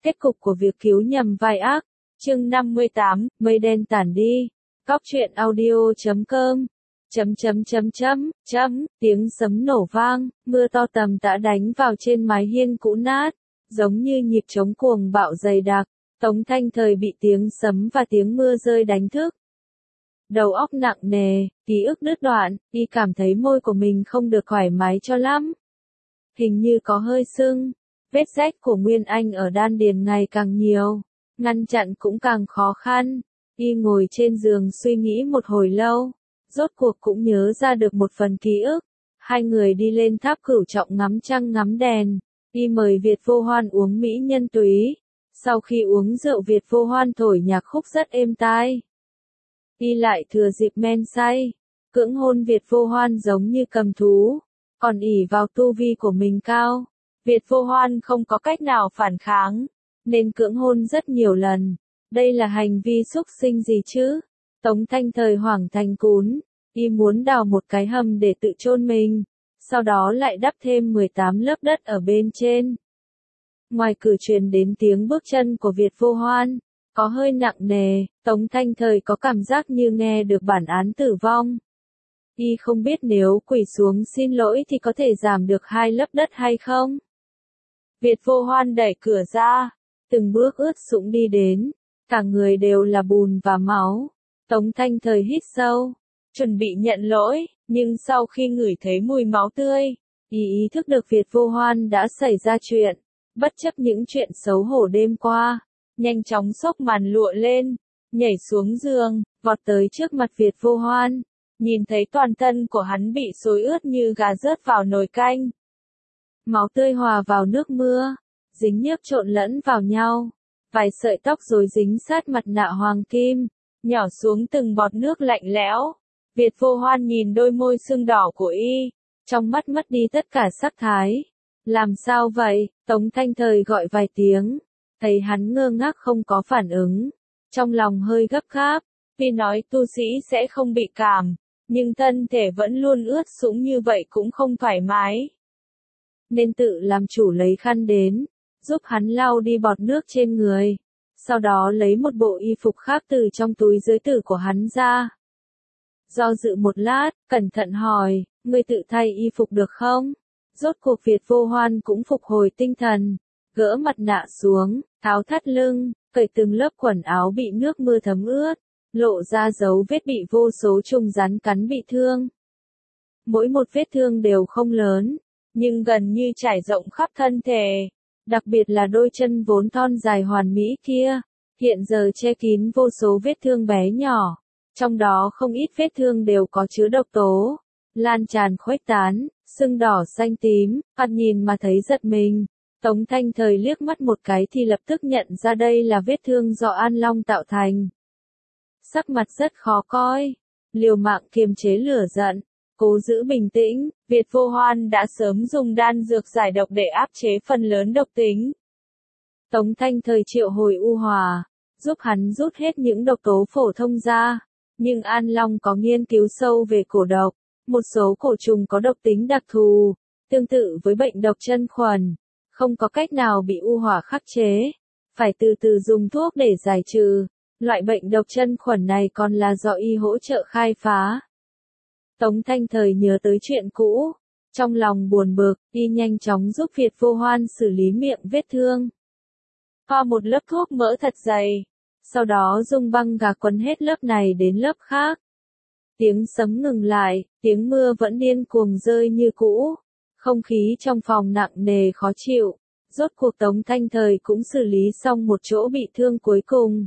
Kết cục của việc cứu nhầm vai ác. Chương 58, mây đen tản đi. Góc truyện audio.com. Tiếng sấm nổ vang, mưa to tầm tã đánh vào trên mái hiên cũ nát, giống như nhịp trống cuồng bạo dày đặc. Tống Thanh Thời bị tiếng sấm và tiếng mưa rơi đánh thức. Đầu óc nặng nề, ký ức đứt đoạn, y cảm thấy môi của mình không được thoải mái cho lắm. Hình như có hơi sưng, vết rách của Nguyên Anh ở đan điền ngày càng nhiều, ngăn chặn cũng càng khó khăn. Y ngồi trên giường suy nghĩ một hồi lâu, rốt cuộc cũng nhớ ra được một phần ký ức. Hai người đi lên tháp Cửu Trọng ngắm trăng ngắm đèn, y mời Việt Vô Hoan uống mỹ nhân túy. Sau khi uống rượu Việt Vô Hoan thổi nhạc khúc rất êm tai. Y lại thừa dịp men say, cưỡng hôn Việt Vô Hoan giống như cầm thú, còn ỷ vào tu vi của mình cao. Việt Vô Hoan không có cách nào phản kháng, nên cưỡng hôn rất nhiều lần. Đây là hành vi xúc sinh gì chứ? Tống Thanh Thời hoảng thành cún, y muốn đào một cái hầm để tự chôn mình, sau đó lại đắp thêm 18 lớp đất ở bên trên. Ngoài cửa truyền đến tiếng bước chân của Việt Vô Hoan, có hơi nặng nề, Tống Thanh Thời có cảm giác như nghe được bản án tử vong. Y không biết nếu quỳ xuống xin lỗi thì có thể giảm được 2 lớp đất hay không? Việt Vô Hoan đẩy cửa ra, từng bước ướt sũng đi đến, cả người đều là bùn và máu. Tống Thanh Thời hít sâu, chuẩn bị nhận lỗi, nhưng sau khi ngửi thấy mùi máu tươi, ý thức được Việt Vô Hoan đã xảy ra chuyện. Bất chấp những chuyện xấu hổ đêm qua, nhanh chóng xốc màn lụa lên, nhảy xuống giường, vọt tới trước mặt Việt Vô Hoan, nhìn thấy toàn thân của hắn bị xối ướt như gà rớt vào nồi canh. Máu tươi hòa vào nước mưa, dính nhớp trộn lẫn vào nhau, vài sợi tóc rối dính sát mặt nạ hoàng kim, nhỏ xuống từng bọt nước lạnh lẽo. Việt Vô Hoan nhìn đôi môi sưng đỏ của y, trong mắt mất đi tất cả sắc thái. Làm sao vậy? Tống Thanh Thời gọi vài tiếng, thấy hắn ngơ ngác không có phản ứng, trong lòng hơi gấp gáp. Tuy nói tu sĩ sẽ không bị cảm, nhưng thân thể vẫn luôn ướt sũng như vậy cũng không thoải mái. Nên tự làm chủ lấy khăn đến, giúp hắn lau đi bọt nước trên người. Sau đó lấy một bộ y phục khác từ trong túi dưới tử của hắn ra. Do dự một lát, cẩn thận hỏi, ngươi tự thay y phục được không? Rốt cuộc Việt Vô Hoan cũng phục hồi tinh thần, gỡ mặt nạ xuống, tháo thắt lưng, cởi từng lớp quần áo bị nước mưa thấm ướt, lộ ra dấu vết bị vô số trùng rắn cắn bị thương. Mỗi một vết thương đều không lớn, nhưng gần như trải rộng khắp thân thể, đặc biệt là đôi chân vốn thon dài hoàn mỹ kia, hiện giờ che kín vô số vết thương bé nhỏ, trong đó không ít vết thương đều có chứa độc tố, lan tràn khuếch tán, sưng đỏ xanh tím, ăn nhìn mà thấy giật mình. Tống Thanh Thời liếc mắt một cái thì lập tức nhận ra đây là vết thương do An Long tạo thành. Sắc mặt rất khó coi, liều mạng kiềm chế lửa giận, cố giữ bình tĩnh. Việt Vô Hoan đã sớm dùng đan dược giải độc để áp chế phần lớn độc tính. Tống Thanh Thời triệu hồi U Hỏa, giúp hắn rút hết những độc tố phổ thông ra, nhưng An Long có nghiên cứu sâu về cổ độc. Một số cổ trùng có độc tính đặc thù, tương tự với bệnh độc chân khuẩn, không có cách nào bị U Hỏa khắc chế, phải từ từ dùng thuốc để giải trừ. Loại bệnh độc chân khuẩn này còn là do y hỗ trợ khai phá. Tống Thanh Thời nhớ tới chuyện cũ, trong lòng buồn bực, y nhanh chóng giúp Việt Vô Hoan xử lý miệng vết thương. Thoa một lớp thuốc mỡ thật dày, sau đó dùng băng gạc quấn hết lớp này đến lớp khác. Tiếng sấm ngừng lại, tiếng mưa vẫn điên cuồng rơi như cũ. Không khí trong phòng nặng nề khó chịu. Rốt cuộc Tống Thanh Thời cũng xử lý xong một chỗ bị thương cuối cùng.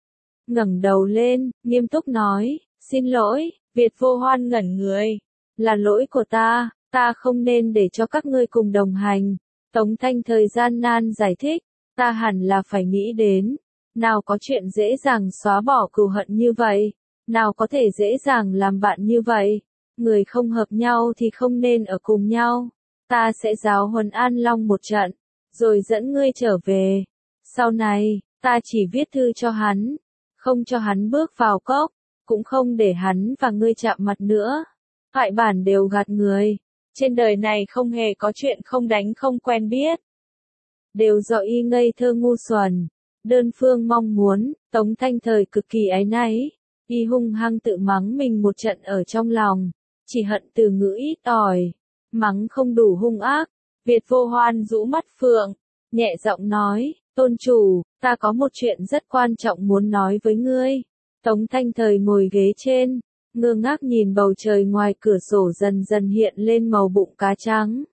Ngẩng đầu lên, nghiêm túc nói, xin lỗi. Việt Vô Hoan ngẩn người. Là lỗi của ta không nên để cho các ngươi cùng đồng hành. Tống Thanh Thời gian nan giải thích, ta hẳn là phải nghĩ đến. Nào có chuyện dễ dàng xóa bỏ cừu hận như vậy. Nào có thể dễ dàng làm bạn như vậy, người không hợp nhau thì không nên ở cùng nhau. Ta sẽ giáo huấn An Long một trận, rồi dẫn ngươi trở về. Sau này, ta chỉ viết thư cho hắn, không cho hắn bước vào cốc, cũng không để hắn và ngươi chạm mặt nữa. Thoại bản đều gạt người, trên đời này không hề có chuyện không đánh không quen biết. đều do y ngây thơ ngu xuẩn. Đơn phương mong muốn, Tống Thanh Thời cực kỳ áy náy, y hung hăng tự mắng mình một trận ở trong lòng, chỉ hận từ ngữ ít ỏi, mắng không đủ hung ác. Việt Vô Hoan rũ mắt phượng, nhẹ giọng nói, tôn chủ, ta có một chuyện rất quan trọng muốn nói với ngươi. Tống Thanh Thời ngồi ghế trên, ngơ ngác nhìn bầu trời ngoài cửa sổ dần dần hiện lên màu bụng cá trắng.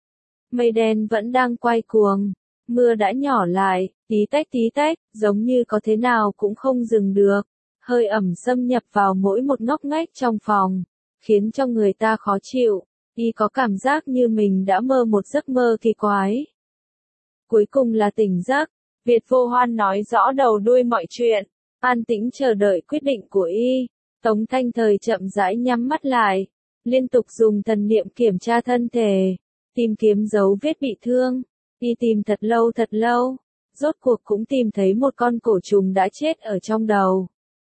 Mây đen vẫn đang quay cuồng, mưa đã nhỏ lại, tí tách, giống như có thế nào cũng không dừng được. Hơi ẩm xâm nhập vào mỗi một ngóc ngách trong phòng, khiến cho người ta khó chịu, y có cảm giác như mình đã mơ một giấc mơ kỳ quái. Cuối cùng là tỉnh giấc, Việt Vô Hoan nói rõ đầu đuôi mọi chuyện, an tĩnh chờ đợi quyết định của y. Tống Thanh Thời chậm rãi nhắm mắt lại, liên tục dùng thần niệm kiểm tra thân thể, tìm kiếm dấu vết bị thương. Y tìm thật lâu, rốt cuộc cũng tìm thấy một con cổ trùng đã chết ở trong đầu.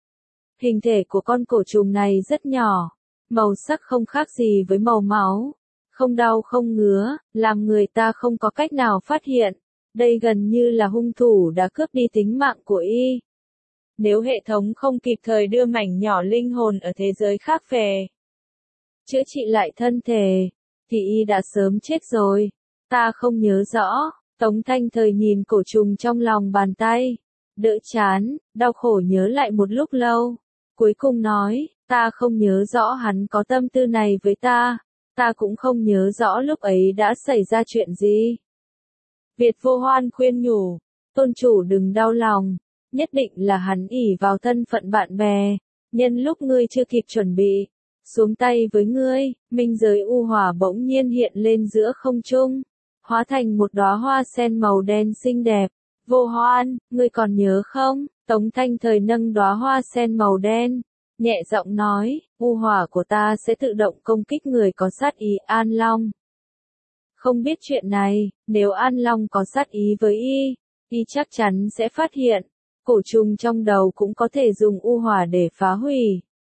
Hình thể của con cổ trùng này rất nhỏ, màu sắc không khác gì với màu máu, không đau không ngứa, làm người ta không có cách nào phát hiện. Đây gần như là hung thủ đã cướp đi tính mạng của y. Nếu hệ thống không kịp thời đưa mảnh nhỏ linh hồn ở thế giới khác về, chữa trị lại thân thể, thì y đã sớm chết rồi. Ta không nhớ rõ. Tống Thanh Thời nhìn cổ trùng trong lòng bàn tay, đỡ chán, đau khổ nhớ lại một lúc lâu. Cuối cùng nói, ta không nhớ rõ hắn có tâm tư này với ta. Ta cũng không nhớ rõ lúc ấy đã xảy ra chuyện gì. Việt Vô Hoan khuyên nhủ, tôn chủ đừng đau lòng, nhất định là hắn ỷ vào thân phận bạn bè, nhân lúc ngươi chưa kịp chuẩn bị, xuống tay với ngươi. Minh giới u hỏa bỗng nhiên hiện lên giữa không trung, hóa thành một đóa hoa sen màu đen xinh đẹp. Vô Hoan, ngươi còn nhớ không? Tống Thanh Thời nâng đóa hoa sen màu đen, nhẹ giọng nói, u hỏa của ta sẽ tự động công kích người có sát ý An Long. Không biết chuyện này, nếu An Long có sát ý với y chắc chắn sẽ phát hiện, cổ trùng trong đầu cũng có thể dùng u hỏa để phá hủy.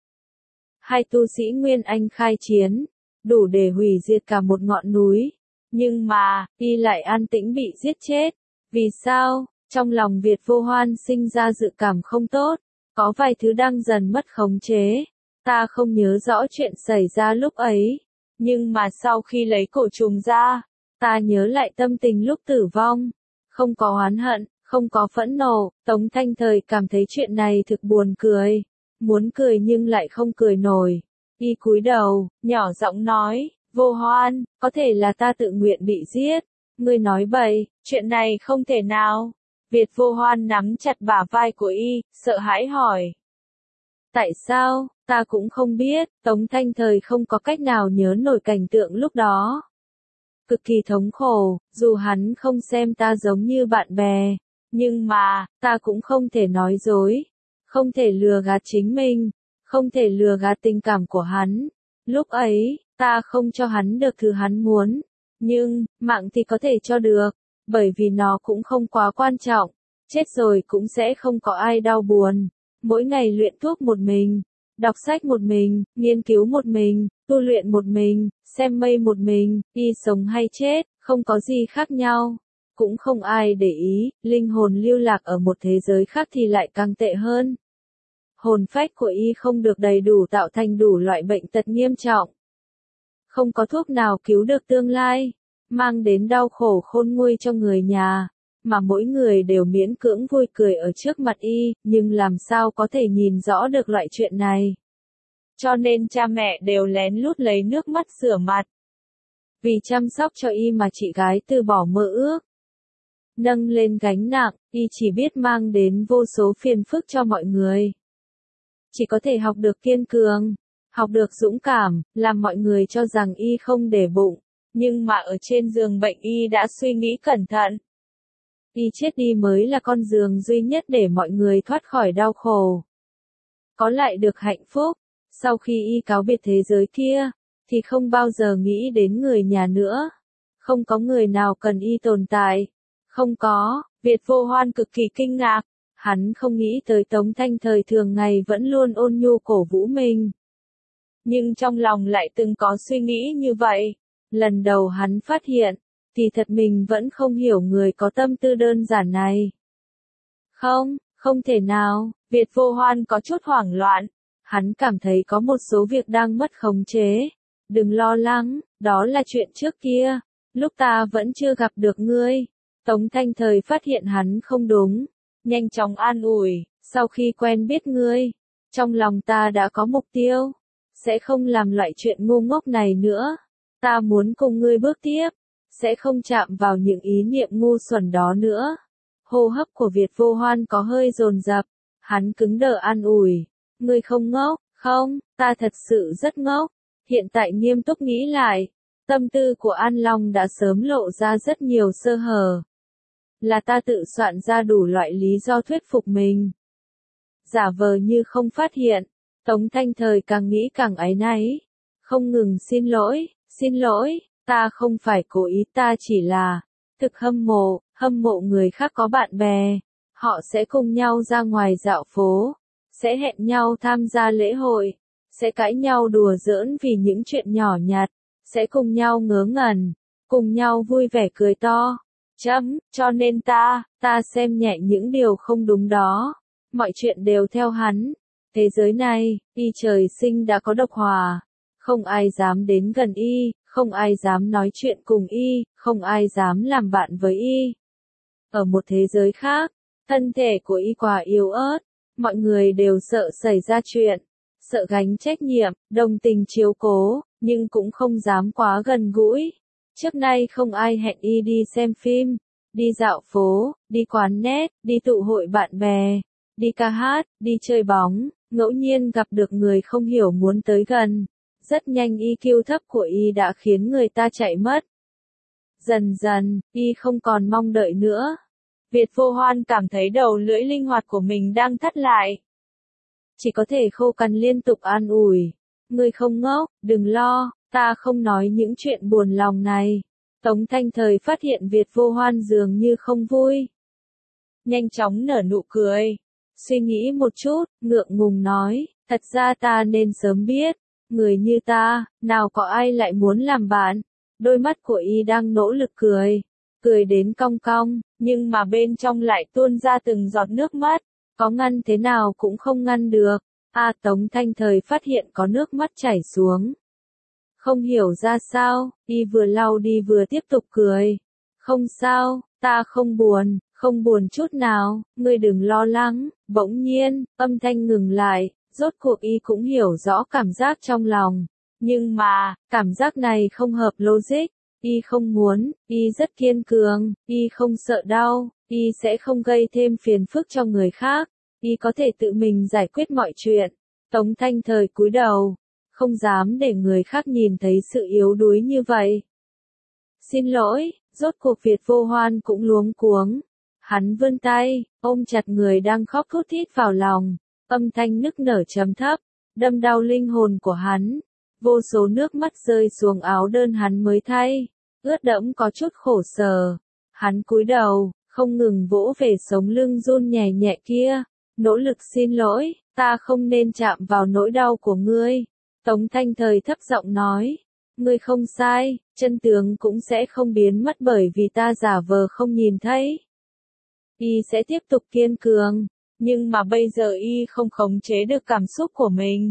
Hai tu sĩ Nguyên Anh khai chiến, đủ để hủy diệt cả một ngọn núi. Nhưng mà, y lại an tĩnh bị giết chết. Vì sao? Trong lòng Việt Vô Hoan sinh ra dự cảm không tốt, có vài thứ đang dần mất khống chế. Ta không nhớ rõ chuyện xảy ra lúc ấy, nhưng mà sau khi lấy cổ trùng ra, ta nhớ lại tâm tình lúc tử vong. Không có oán hận, không có phẫn nộ. Tống Thanh Thời cảm thấy chuyện này thực buồn cười, muốn cười nhưng lại không cười nổi. Y cúi đầu, nhỏ giọng nói, Vô Hoan, có thể là ta tự nguyện bị giết. Ngươi nói bậy, chuyện này không thể nào. Việt Vô Hoan nắm chặt bả vai của y, sợ hãi hỏi. Tại sao? Ta cũng không biết. Tống Thanh Thời không có cách nào nhớ nổi cảnh tượng lúc đó. Cực kỳ thống khổ, dù hắn không xem ta giống như bạn bè, nhưng mà, ta cũng không thể nói dối, không thể lừa gạt chính mình, không thể lừa gạt tình cảm của hắn. Lúc ấy, ta không cho hắn được thứ hắn muốn, nhưng, mạng thì có thể cho được, bởi vì nó cũng không quá quan trọng, chết rồi cũng sẽ không có ai đau buồn. Mỗi ngày luyện thuốc một mình, đọc sách một mình, nghiên cứu một mình, tu luyện một mình, xem mây một mình, y sống hay chết, không có gì khác nhau. Cũng không ai để ý, linh hồn lưu lạc ở một thế giới khác thì lại càng tệ hơn. Hồn phách của y không được đầy đủ tạo thành đủ loại bệnh tật nghiêm trọng. Không có thuốc nào cứu được tương lai, mang đến đau khổ khôn nguôi cho người nhà, mà mỗi người đều miễn cưỡng vui cười ở trước mặt y, nhưng làm sao có thể nhìn rõ được loại chuyện này. Cho nên cha mẹ đều lén lút lấy nước mắt rửa mặt. Vì chăm sóc cho y mà chị gái từ bỏ mơ ước. Nâng lên gánh nặng, y chỉ biết mang đến vô số phiền phức cho mọi người. Chỉ có thể học được kiên cường, học được dũng cảm, làm mọi người cho rằng y không để bụng, nhưng mà ở trên giường bệnh y đã suy nghĩ cẩn thận. Y chết đi mới là con đường duy nhất để mọi người thoát khỏi đau khổ, có lại được hạnh phúc. Sau khi y cáo biệt thế giới kia, thì không bao giờ nghĩ đến người nhà nữa. Không có người nào cần y tồn tại. Không có. Việt Vô Hoan cực kỳ kinh ngạc. Hắn không nghĩ tới Tống Thanh Thời thường ngày vẫn luôn ôn nhu cổ vũ mình. Nhưng trong lòng lại từng có suy nghĩ như vậy. Lần đầu hắn phát hiện, Kỳ thật mình vẫn không hiểu người có tâm tư đơn giản này. Không, không thể nào, Việt Vô Hoan có chút hoảng loạn. Hắn cảm thấy có một số việc đang mất khống chế. Đừng lo lắng, đó là chuyện trước kia. Lúc ta vẫn chưa gặp được ngươi. Tống Thanh Thời phát hiện hắn không đúng. Nhanh chóng an ủi, sau khi quen biết ngươi. Trong lòng ta đã có mục tiêu. Sẽ không làm loại chuyện ngu ngốc này nữa. Ta muốn cùng ngươi bước tiếp. Sẽ không chạm vào những ý niệm ngu xuẩn đó nữa. Hô hấp của Việt Vô Hoan có hơi dồn dập. Hắn cứng đờ an ủi. Ngươi không ngốc, không, ta thật sự rất ngốc. Hiện tại nghiêm túc nghĩ lại. Tâm tư của An Long đã sớm lộ ra rất nhiều sơ hở. Là ta tự soạn ra đủ loại lý do thuyết phục mình. Giả vờ như không phát hiện. Tống Thanh Thời càng nghĩ càng áy náy. Không ngừng xin lỗi, ta không phải cố ý, ta chỉ là thực hâm mộ người khác có bạn bè. Họ sẽ cùng nhau ra ngoài dạo phố, sẽ hẹn nhau tham gia lễ hội, sẽ cãi nhau đùa giỡn vì những chuyện nhỏ nhặt, sẽ cùng nhau ngớ ngẩn, cùng nhau vui vẻ cười to. Cho nên ta xem nhẹ những điều không đúng đó. Mọi chuyện đều theo hắn. Thế giới này, y trời sinh đã có độc hòa. Không ai dám đến gần y, không ai dám nói chuyện cùng y, không ai dám làm bạn với y. Ở một thế giới khác, thân thể của y quá yếu ớt, mọi người đều sợ xảy ra chuyện, sợ gánh trách nhiệm, đồng tình chiếu cố, nhưng cũng không dám quá gần gũi. Trước nay không ai hẹn y đi xem phim, đi dạo phố, đi quán net, đi tụ hội bạn bè, đi ca hát, đi chơi bóng, ngẫu nhiên gặp được người không hiểu muốn tới gần. Rất nhanh EQ thấp của y đã khiến người ta chạy mất. Dần dần, y không còn mong đợi nữa. Việt Vô Hoan cảm thấy đầu lưỡi linh hoạt của mình đang thắt lại. Chỉ có thể khô cằn liên tục an ủi. Ngươi không ngốc, đừng lo, ta không nói những chuyện buồn lòng này. Tống Thanh Thời phát hiện Việt Vô Hoan dường như không vui. Nhanh chóng nở nụ cười. Suy nghĩ một chút, ngượng ngùng nói, thật ra ta nên sớm biết. Người như ta, nào có ai lại muốn làm bạn. Đôi mắt của y đang nỗ lực cười đến cong cong, nhưng mà bên trong lại tuôn ra từng giọt nước mắt, có ngăn thế nào cũng không ngăn được. Tống Thanh Thời phát hiện có nước mắt chảy xuống. Không hiểu ra sao, y vừa lau đi vừa tiếp tục cười. Không sao, ta không buồn chút nào, ngươi đừng lo lắng. Bỗng nhiên, âm thanh ngừng lại. Rốt cuộc y cũng hiểu rõ cảm giác trong lòng. Nhưng mà, cảm giác này không hợp logic. Y không muốn, y rất kiên cường, y không sợ đau, y sẽ không gây thêm phiền phức cho người khác. Y có thể tự mình giải quyết mọi chuyện. Tống Thanh Thời cúi đầu, không dám để người khác nhìn thấy sự yếu đuối như vậy. Xin lỗi, rốt cuộc Việt Vô Hoan cũng luống cuống. Hắn vươn tay, ôm chặt người đang khóc thút thít vào lòng. Âm thanh nức nở trầm thấp, đâm đau linh hồn của hắn. Vô số nước mắt rơi xuống áo đơn hắn mới thay, ướt đẫm có chút khổ sở. Hắn cúi đầu, không ngừng vỗ về sống lưng run nhẹ nhẹ kia, nỗ lực xin lỗi, ta không nên chạm vào nỗi đau của ngươi. Tống Thanh Thời thấp giọng nói, ngươi không sai, chân tướng cũng sẽ không biến mất bởi vì ta giả vờ không nhìn thấy. Y sẽ tiếp tục kiên cường. Nhưng mà bây giờ y không khống chế được cảm xúc của mình.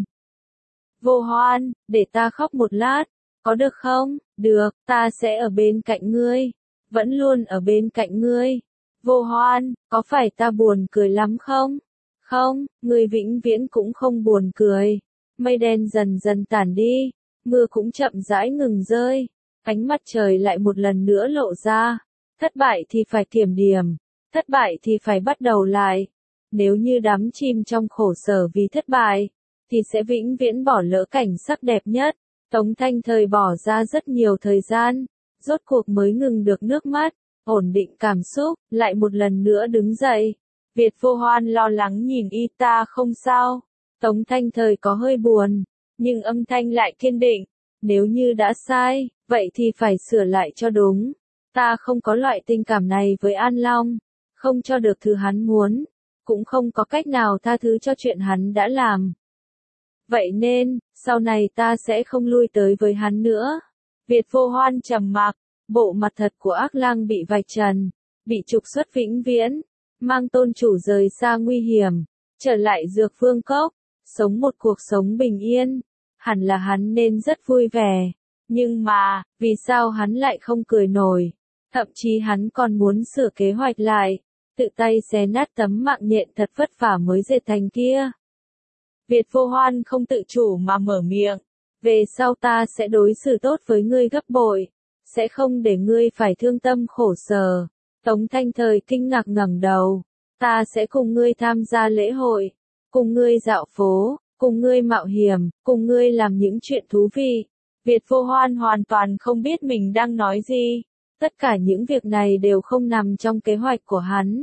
Vô Hoan, để ta khóc một lát, có được không? Được, ta sẽ ở bên cạnh ngươi. Vẫn luôn ở bên cạnh ngươi. Vô Hoan, có phải ta buồn cười lắm không? Không, ngươi vĩnh viễn cũng không buồn cười. Mây đen dần dần tản đi, mưa cũng chậm rãi ngừng rơi. Ánh mặt trời lại một lần nữa lộ ra. Thất bại thì phải kiểm điểm. Thất bại thì phải bắt đầu lại. Nếu như đắm chìm trong khổ sở vì thất bại, thì sẽ vĩnh viễn bỏ lỡ cảnh sắc đẹp nhất. Tống Thanh Thời bỏ ra rất nhiều thời gian, rốt cuộc mới ngừng được nước mắt, ổn định cảm xúc, lại một lần nữa đứng dậy. Việt Vô Hoan lo lắng nhìn y, ta không sao. Tống Thanh Thời có hơi buồn, nhưng âm thanh lại kiên định. Nếu như đã sai, vậy thì phải sửa lại cho đúng. Ta không có loại tình cảm này với An Long, không cho được thứ hắn muốn. Cũng không có cách nào tha thứ cho chuyện hắn đã làm. Vậy nên, sau này ta sẽ không lui tới với hắn nữa. Việt Vô Hoan trầm mặc, Bộ mặt thật của Ác Lang bị vạch trần, bị trục xuất vĩnh viễn, mang tôn chủ rời xa nguy hiểm, trở lại Dược Vương Cốc, sống một cuộc sống bình yên. Hẳn là hắn nên rất vui vẻ. Nhưng mà, vì sao hắn lại không cười nổi? Thậm chí hắn còn muốn sửa kế hoạch lại, tự tay xé nát tấm mạng nhện thật vất vả mới dệt thành kia. Việt Vô Hoan không tự chủ mà mở miệng. Về sau ta sẽ đối xử tốt với ngươi gấp bội, sẽ không để ngươi phải thương tâm khổ sở. Tống Thanh Thời kinh ngạc ngẩng đầu. Ta sẽ cùng ngươi tham gia lễ hội, cùng ngươi dạo phố, cùng ngươi mạo hiểm, cùng ngươi làm những chuyện thú vị. Việt Vô Hoan hoàn toàn không biết mình đang nói gì. Tất cả những việc này đều không nằm trong kế hoạch của hắn.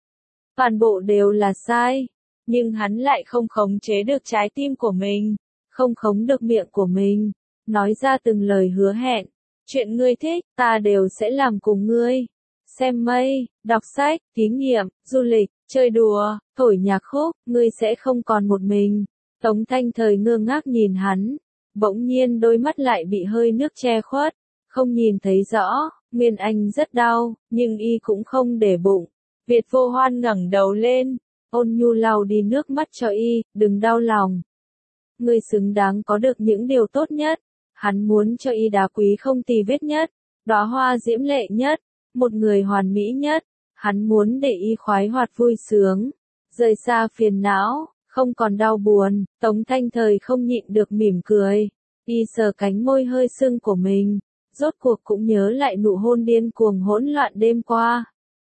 Toàn bộ đều là sai. Nhưng hắn lại không khống chế được trái tim của mình, không khống được miệng của mình, nói ra từng lời hứa hẹn. Chuyện ngươi thích, ta đều sẽ làm cùng ngươi. Xem mây, đọc sách, thí nghiệm, du lịch, chơi đùa, thổi nhạc khúc, ngươi sẽ không còn một mình. Tống Thanh Thời ngơ ngác nhìn hắn, bỗng nhiên đôi mắt lại bị hơi nước che khuất, không nhìn thấy rõ. Nguyên Anh rất đau, nhưng y cũng không để bụng. Việt Vô Hoan ngẩng đầu lên, ôn nhu lau đi nước mắt cho y, đừng đau lòng. Ngươi xứng đáng có được những điều tốt nhất. Hắn muốn cho y đá quý không tì vết nhất, đóa hoa diễm lệ nhất, một người hoàn mỹ nhất. Hắn muốn để y khoái hoạt vui sướng, rời xa phiền não, không còn đau buồn. Tống Thanh Thời không nhịn được mỉm cười, y sờ cánh môi hơi sưng của mình, rốt cuộc cũng nhớ lại nụ hôn điên cuồng hỗn loạn đêm qua.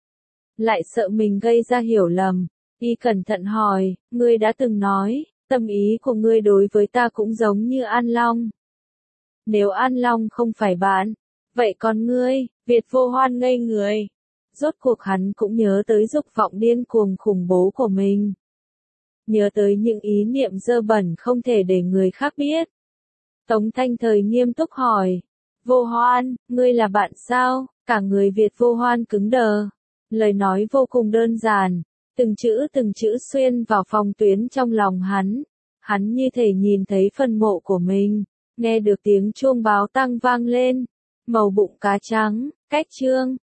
Lại sợ mình gây ra hiểu lầm, y cẩn thận hỏi, ngươi đã từng nói, tâm ý của ngươi đối với ta cũng giống như An Long. Nếu An Long không phải bạn, vậy còn ngươi? Việt Vô Hoan ngây người. Rốt cuộc hắn cũng nhớ tới dục vọng điên cuồng khủng bố của mình. Nhớ tới những ý niệm dơ bẩn không thể để người khác biết. Tống Thanh Thời nghiêm túc hỏi. Vô Hoan, ngươi là bạn sao? Cả người Việt Vô Hoan cứng đờ. Lời nói vô cùng đơn giản. Từng chữ xuyên vào phòng tuyến trong lòng hắn. Hắn như thể nhìn thấy phần mộ của mình. Nghe được tiếng chuông báo tang vang lên. Màu bụng cá trắng, cách chương.